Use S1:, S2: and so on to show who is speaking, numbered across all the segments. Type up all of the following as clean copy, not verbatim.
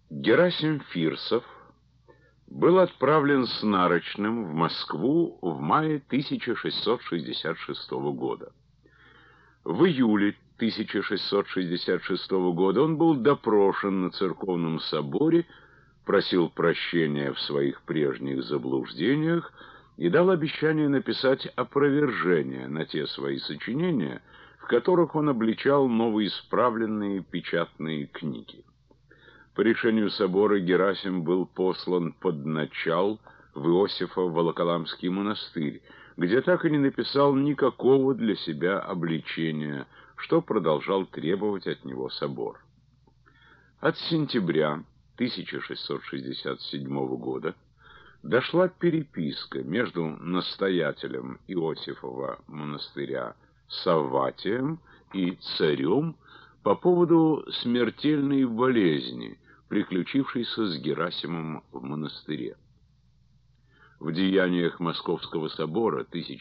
S1: Герасим Фирсов был отправлен с нарочным в Москву в мае 1666 года. В июле 1666 года он был допрошен на церковном соборе, просил прощения в своих прежних заблуждениях и дал обещание написать опровержение на те свои сочинения, в которых он обличал новоисправленные печатные книги. По решению собора Герасим был послан под начал в Иосифо-Волоколамский монастырь, где так и не написал никакого для себя обличения, что продолжал требовать от него собор. От сентября 1667 года дошла переписка между настоятелем Иосифова монастыря Савватием и царем по поводу смертельной болезни, приключившейся с Герасимом в монастыре. В деяниях Московского собора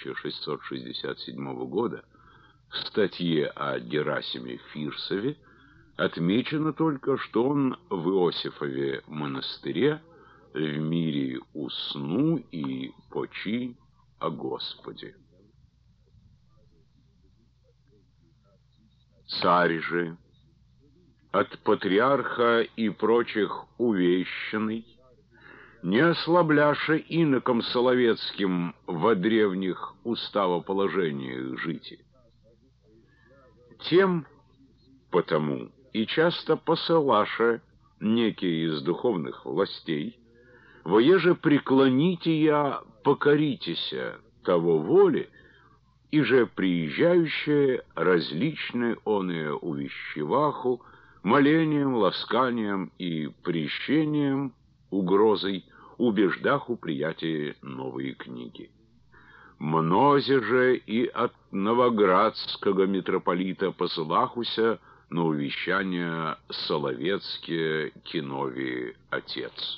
S1: 1667 года в статье о Герасиме Фирсове отмечено только, что он в Иосифове монастыре в мире усну и почи о Господе. Царь же, от патриарха и прочих увещанный, не ослабляша иноком Соловецким во древних уставоположениях жити. Тем потому и часто посылаша некие из духовных властей, воеже преклоните я, покоритеся того воли, и же приезжающие различные оные увещеваху, молением, ласканием и прещением, угрозой, убеждаху приятие новые книги. Мнозе же и от новоградского митрополита посылахуся на увещания Соловецкие Кинови отец.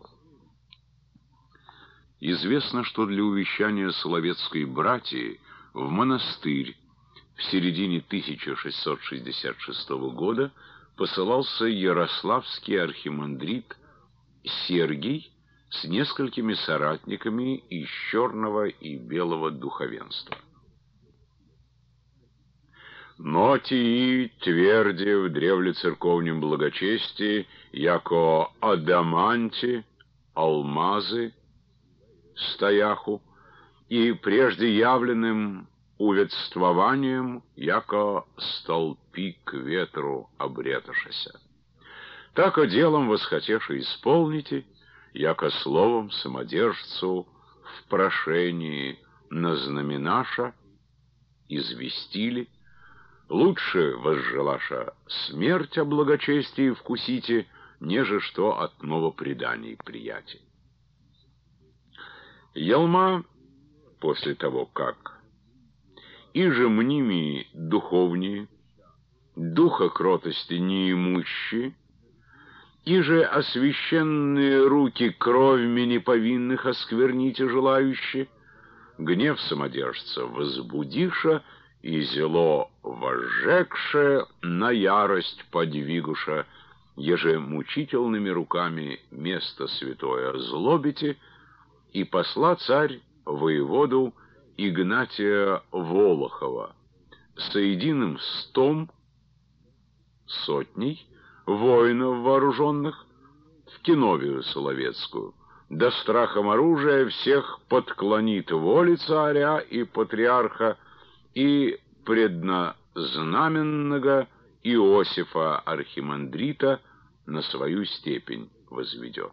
S1: Известно, что для увещания Соловецкой братьи в монастырь в середине 1666 года посылался ярославский архимандрит Сергий с несколькими соратниками из черного и белого духовенства. Но тии тверди в древлецерковнем благочестии, яко адаманти, алмазы, стояху, и прежде явленным уведствованием, яко столпи к ветру обреташася. Тако делом восхотеше исполните, яко словом самодержцу в прошении на знаменаша известили, лучше возжелаша смерть о благочестии вкусите, неже что от новопреданий прияти. Ялма, после того как иже мними духовнее, духа кротости неимущие, иже освященные руки кровьми неповинных оскверните желающие, гнев самодержца возбудиша и зело возжегше на ярость подвигуша, еже мучительными руками место святое злобите, и посла царь воеводу Игнатия Волохова соединым 100 сотней воинов вооруженных в Киновию Соловецкую, да страхом оружия всех подклонит воли царя и патриарха и предназнаменного Иосифа архимандрита на свою степень возведет.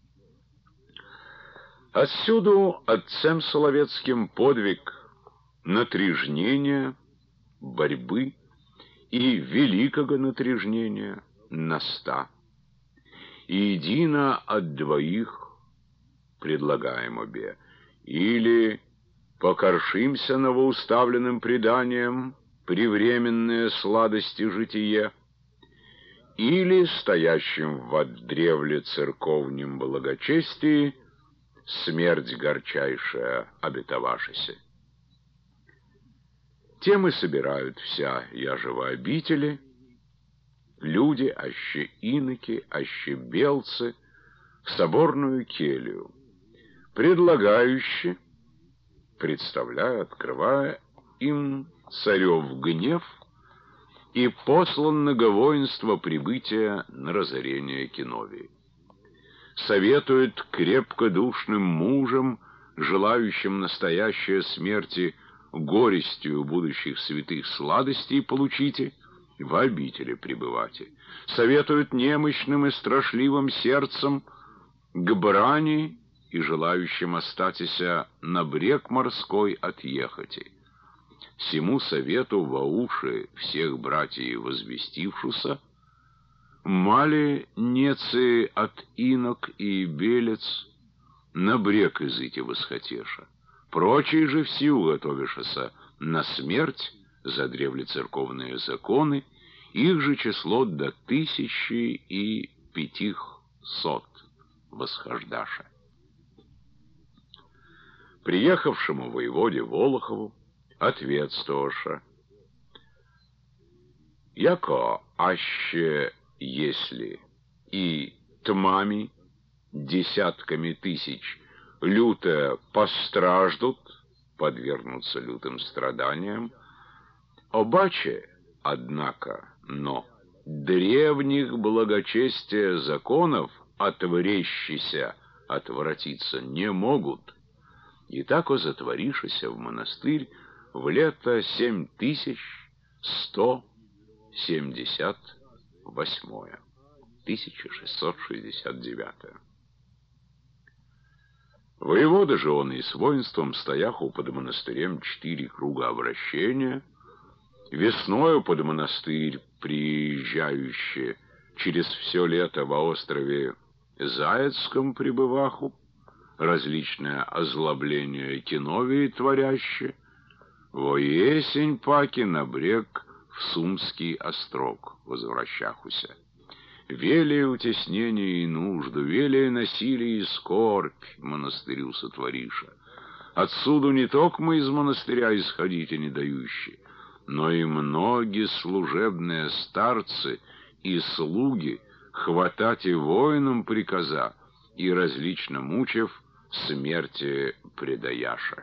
S1: Отсюда отцем Соловецким подвиг натрежнения, борьбы и великого натрежнения наста. И едино от двоих предлагаем обе, или покоршимся новоуставленным преданием превременные сладости житие, или стоящим в древле церковнем благочестии смерть горчайшая обетовашися. Тем и собирают вся яжева обители, люди, аще иноки, аще белцы, в соборную келью, предлагающие, представляя, открывая им царев гнев, и послан на воинство прибытия на разорение Киновии. Советует крепкодушным мужам, желающим настоящей смерти, горестью будущих святых сладостей получите, в обители пребывате. Советует немощным и страшливым сердцем к брани и желающим остатися на брег морской отъехати. Сему совету во уши всех братьев возвестившуся, мали нецы от инок и белец на брег изыти восхотеша. Прочие же все уготовишися на смерть за древлецерковные законы, их же число до 1500 восхождаша. Приехавшему воеводе Волохову ответствовавша: яко аще если и тмами, десятками тысяч, люто постраждут, подвергнутся лютым страданиям, обаче, однако, но древних благочестия законов отворящися отворотиться не могут, и тако затворишися в монастырь в лето 7178, 1669. Воевода же он и с воинством, стояху под монастырем 4 круга обращения, весною под монастырь приезжающие через все лето во острове Заяцком пребываху, различное озлобление Киновии творяще, во есень паки на брег в Сумский острог возвращахуся. Велее утеснение и нужду, велее насилие и скорбь монастырю сотвориша. Отсюда не только мы из монастыря исходите не дающие, но и многие служебные старцы и слуги хватать и воинам приказа, и различно мучев смерти предаяша.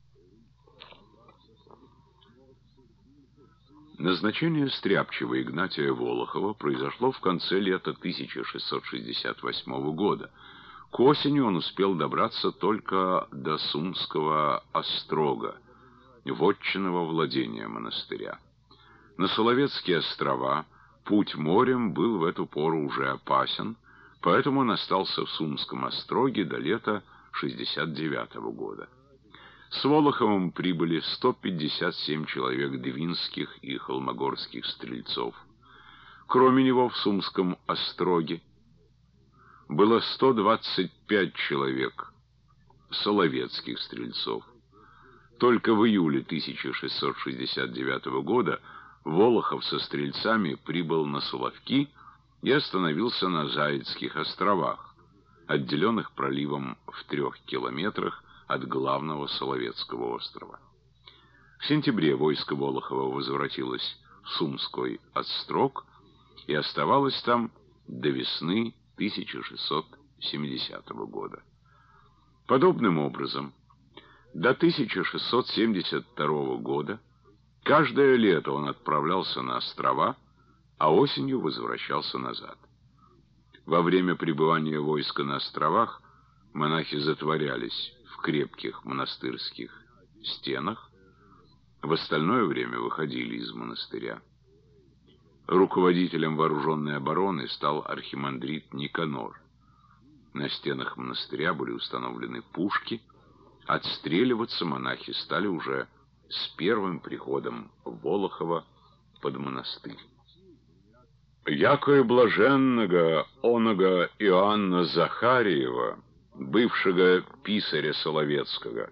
S1: Назначение стряпчего Игнатия Волохова произошло в конце лета 1668 года. К осени он успел добраться только до Сумского острога, вотчинного владения монастыря. На Соловецкие острова путь морем был в эту пору уже опасен, поэтому он остался в Сумском остроге до лета 69 года. С Волоховым прибыли 157 человек двинских и холмогорских стрельцов. Кроме него в Сумском остроге было 125 человек соловецких стрельцов. Только в июле 1669 года Волохов со стрельцами прибыл на Соловки и остановился на Заяцких островах, отделенных проливом в 3 километрах от главного Соловецкого острова. В сентябре войско Волохова возвратилось в Сумской острог и оставалось там до весны 1670 года. Подобным образом, до 1672 года каждое лето он отправлялся на острова, а осенью возвращался назад. Во время пребывания войска на островах монахи затворялись в крепких монастырских стенах, в остальное время выходили из монастыря. Руководителем вооруженной обороны стал архимандрит Никанор. На стенах монастыря были установлены пушки. Отстреливаться монахи стали уже с первым приходом Волохова под монастырь. Якое блаженного оного Иоанна Захариева, бывшего писаря Соловецкого,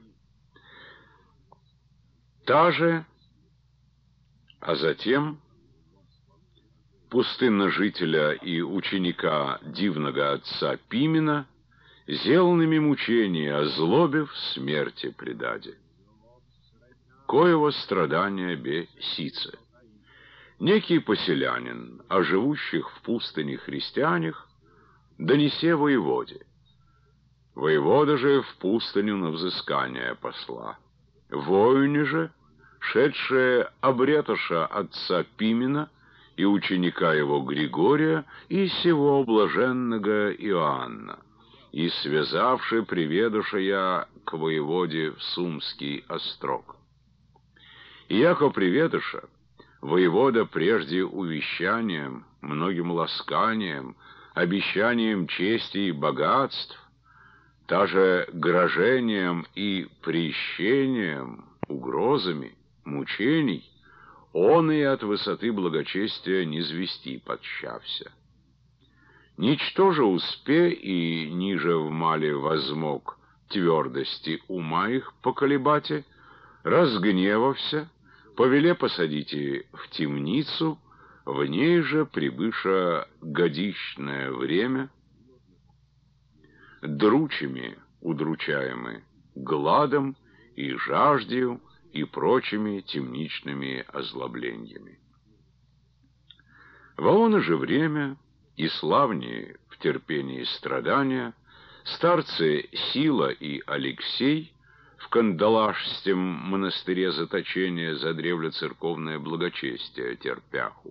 S1: та же, а затем пустынножителя и ученика дивного отца Пимена, сделанными мучения озлобив смерти предаде. Коего страдания бе сице. некий поселянин, о живущих в пустыне христианах, донесе воеводе. Воевода же в пустыню на взыскание посла. Воюни же, шедшие обретоша отца Пимена и ученика его Григория и сего блаженного Иоанна, и связавши приведуша я к воеводе в Сумский острог. И яко приведуша, воевода прежде увещанием, многим ласканием, обещанием чести и богатств, даже грожением и прещением, угрозами, мучений, он и от высоты благочестия низвести подщався. Ничто же успе и ниже в мале возмог твердости ума их поколебате, разгневався, повеле посадите в темницу, в ней же прибыша годичное время, дручами удручаемы, гладом и жаждою и прочими темничными озлоблениями. Во оно же время и славнее в терпении страдания старцы Сила и Алексей в Кандалашском монастыре заточения за древлецерковное благочестие терпяху.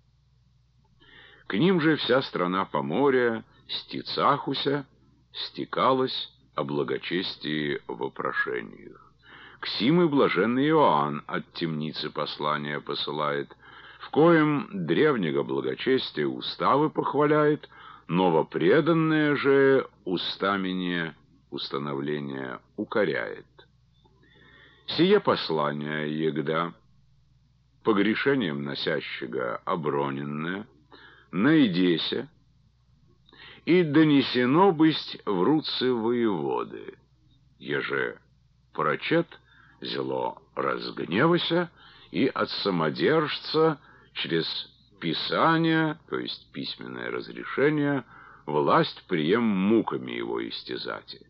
S1: К ним же вся страна Поморья стицахуся стекалась о благочестии вопрошениях. К сим и блаженный Иоанн от темницы послания посылает, в коем древнего благочестия уставы похваляет, новопреданное же устамение установление укоряет. Сие послание егда, погрешением носящего оброненное, найдеся, и донесено быть в руцы воеводы, еже прочет, зело разгневася, и от самодержца через писание, то есть письменное разрешение, власть прием муками его истязати.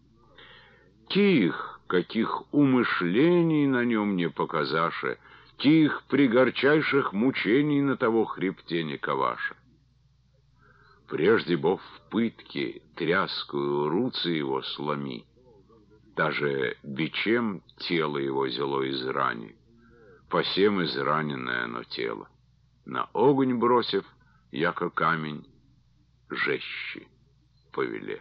S1: Тих, каких умышлений на нем не показаше, тих пригорчайших мучений на того хребте не коваше. Прежде бо в пытке тряскую руцы его сломи, даже бичем тело его зело из рани, посем израненное оно тело, на огонь бросив, яко камень, жещи повеле.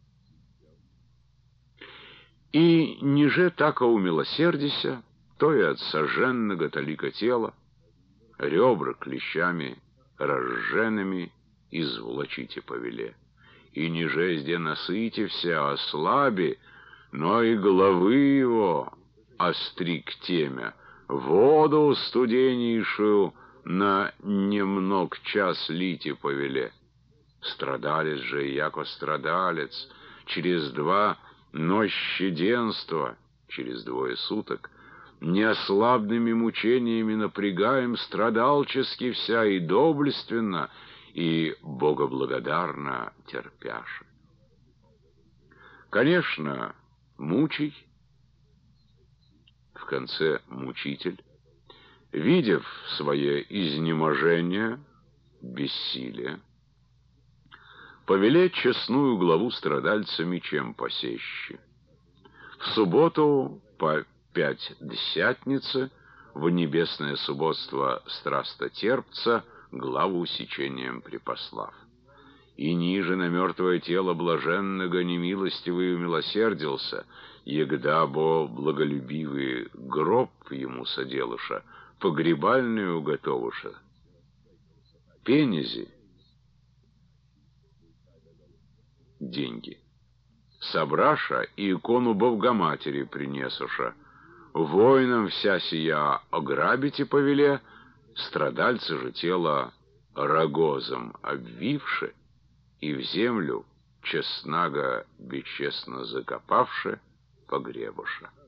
S1: И ниже тако умилосердися, то и от сожженного талика тела, ребра клещами разженными извлачите повеле. И ниже зде насытився, ослаби, но и головы его остриг темя, воду студеннейшую на немног час лите повеле. Страдалец же, яко страдалец, через 2 нощеденства, через 2 суток, неослабными мучениями напрягаем страдалчески вся и доблественно, и богоблагодарно терпяше. Конечно, мучий, в конце мучитель, видев свое изнеможение, бессилие, повелеть честную главу страдальца мечем посеще. В субботу по 5-десятнице в небесное субботство страстотерпца главу усечением припослав. И ниже на мертвое тело блаженного немилостивый умилосердился, егда бо благолюбивый гроб ему соделыша, погребальную уготовыша. Пенези, деньги, собраша и икону Богоматери принесуша, воинам вся сия ограбите повеле, страдальца же тело рогозом обвивши и в землю честнаго бесчестно закопавши погребуша.